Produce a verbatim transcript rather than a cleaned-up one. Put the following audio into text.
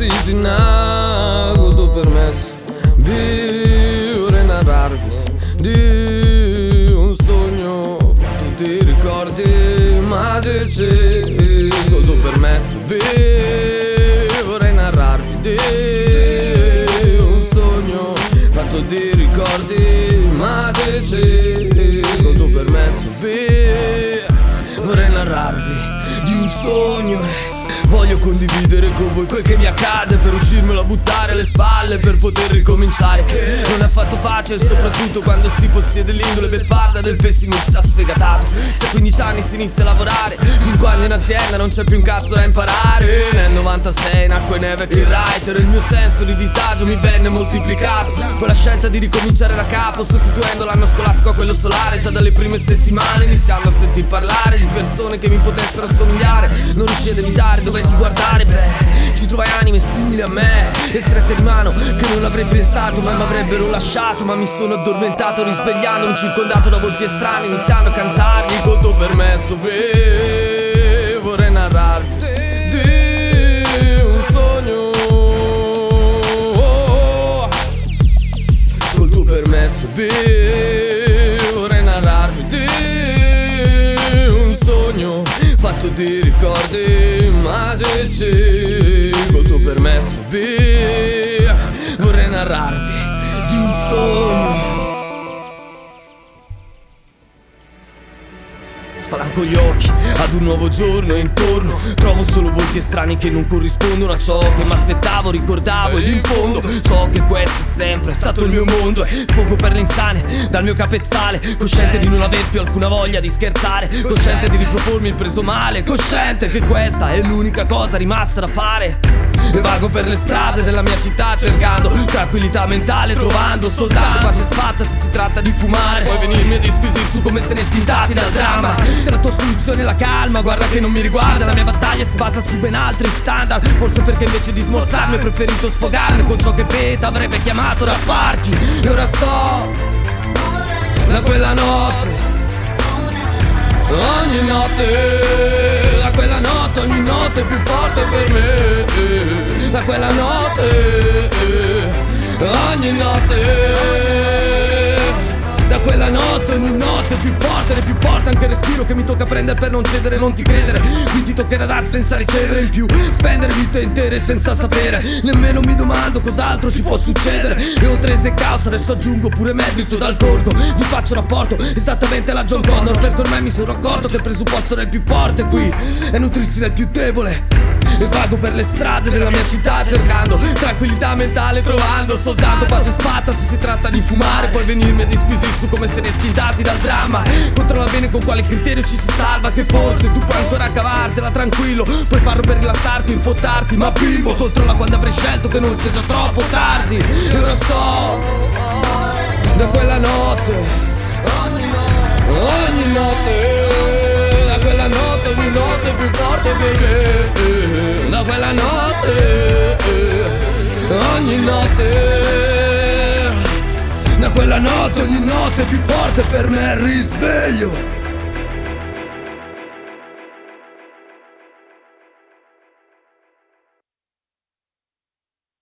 sì di na, col tuo permesso vivere e narrarvi di un sogno fatto di ricordi magici. Col tuo permesso vivere e narrarvi di un sogno fatto di ricordi magici. Col tuo permesso vorrei narrarvi di un sogno. Voglio condividere con voi quel che mi accade, per uscirmelo a buttare alle spalle, per poter ricominciare, che non è affatto facile, soprattutto quando si possiede l'indole beffarda del pessimista sfegatato. Se a quindici anni si inizia a lavorare, fin quando in azienda non c'è più un cazzo da imparare. Nel novantasei nacque neve che il writer, il mio senso di disagio mi venne moltiplicato. Poi la scelta di ricominciare da capo, sostituendo l'anno scolastico a quello solare. Già dalle prime settimane iniziando a sentir parlare di persone che mi potessero assomigliare. Non riuscii ad evitare, dovetti guardare, beh, ci trovai anime simili a me e strette di mano che non l'avrei pensato, ma mi avrebbero lasciato. Ma mi sono addormentato risvegliandomi circondato da volti estranei, iniziando a cantarmi col tuo permesso. Beh, vorrei narrarti di un sogno, col tuo permesso. Beh, vorrei narrarvi di un sogno fatto di ricordi magici. Col tuo permesso, B, vorrei narrarvi di un sogno. Spalanco gli occhi ad un nuovo giorno e intorno trovo solo volti estranei che non corrispondono a ciò che mi aspettavo, ricordavo. Ed in fondo so che questo è sempre stato il mio mondo, e sfogo per le insane dal mio capezzale, cosciente di non aver più alcuna voglia di scherzare, cosciente di ripropormi il preso male, cosciente che questa è l'unica cosa rimasta da fare. E vago per le strade della mia città cercando tranquillità mentale, trovando soltanto pace sfatta se si tratta di fumare. Puoi venirmi a disquisire su come se ne schintati dal dramma, se la tua soluzione è la calma, guarda che non mi riguarda. La mia battaglia si basa su ben altri standard, forse perché invece di smorzarmi ho preferito sfogarmi con ciò che Peta avrebbe chiamato rapparchi. E ora so da quella notte, ogni notte, da quella notte, ogni notte più forte per me. Da quella notte, ogni notte, da quella notte, ogni notte più forte, più forte anche il respiro che mi tocca prendere per non cedere, non ti credere. Qui ti toccherà dar senza ricevere, in più spendere vite intere senza sapere. Nemmeno mi domando cos'altro ci può succedere. E oltre se causa adesso aggiungo pure merito dal corpo. Vi faccio rapporto esattamente alla John Connor, perché ormai mi sono accorto che il presupposto del più forte qui è nutrirsi del più debole. E vago per le strade della mia città cercando tranquillità mentale, trovando soltanto pace sfatta se si tratta di fumare. Puoi venirmi a disquisire su come se ne schintati dal dramma, controlla bene con quale criterio ci si salva, che forse tu puoi ancora cavartela tranquillo, puoi farlo per rilassarti, infottarti, ma bimbo controlla quando avrai scelto che non sia già troppo tardi. E ora so da quella notte, ogni notte, da quella notte, ogni notte più forte per me. Da quella notte, ogni notte, da quella notte, ogni notte più forte per me. Risveglio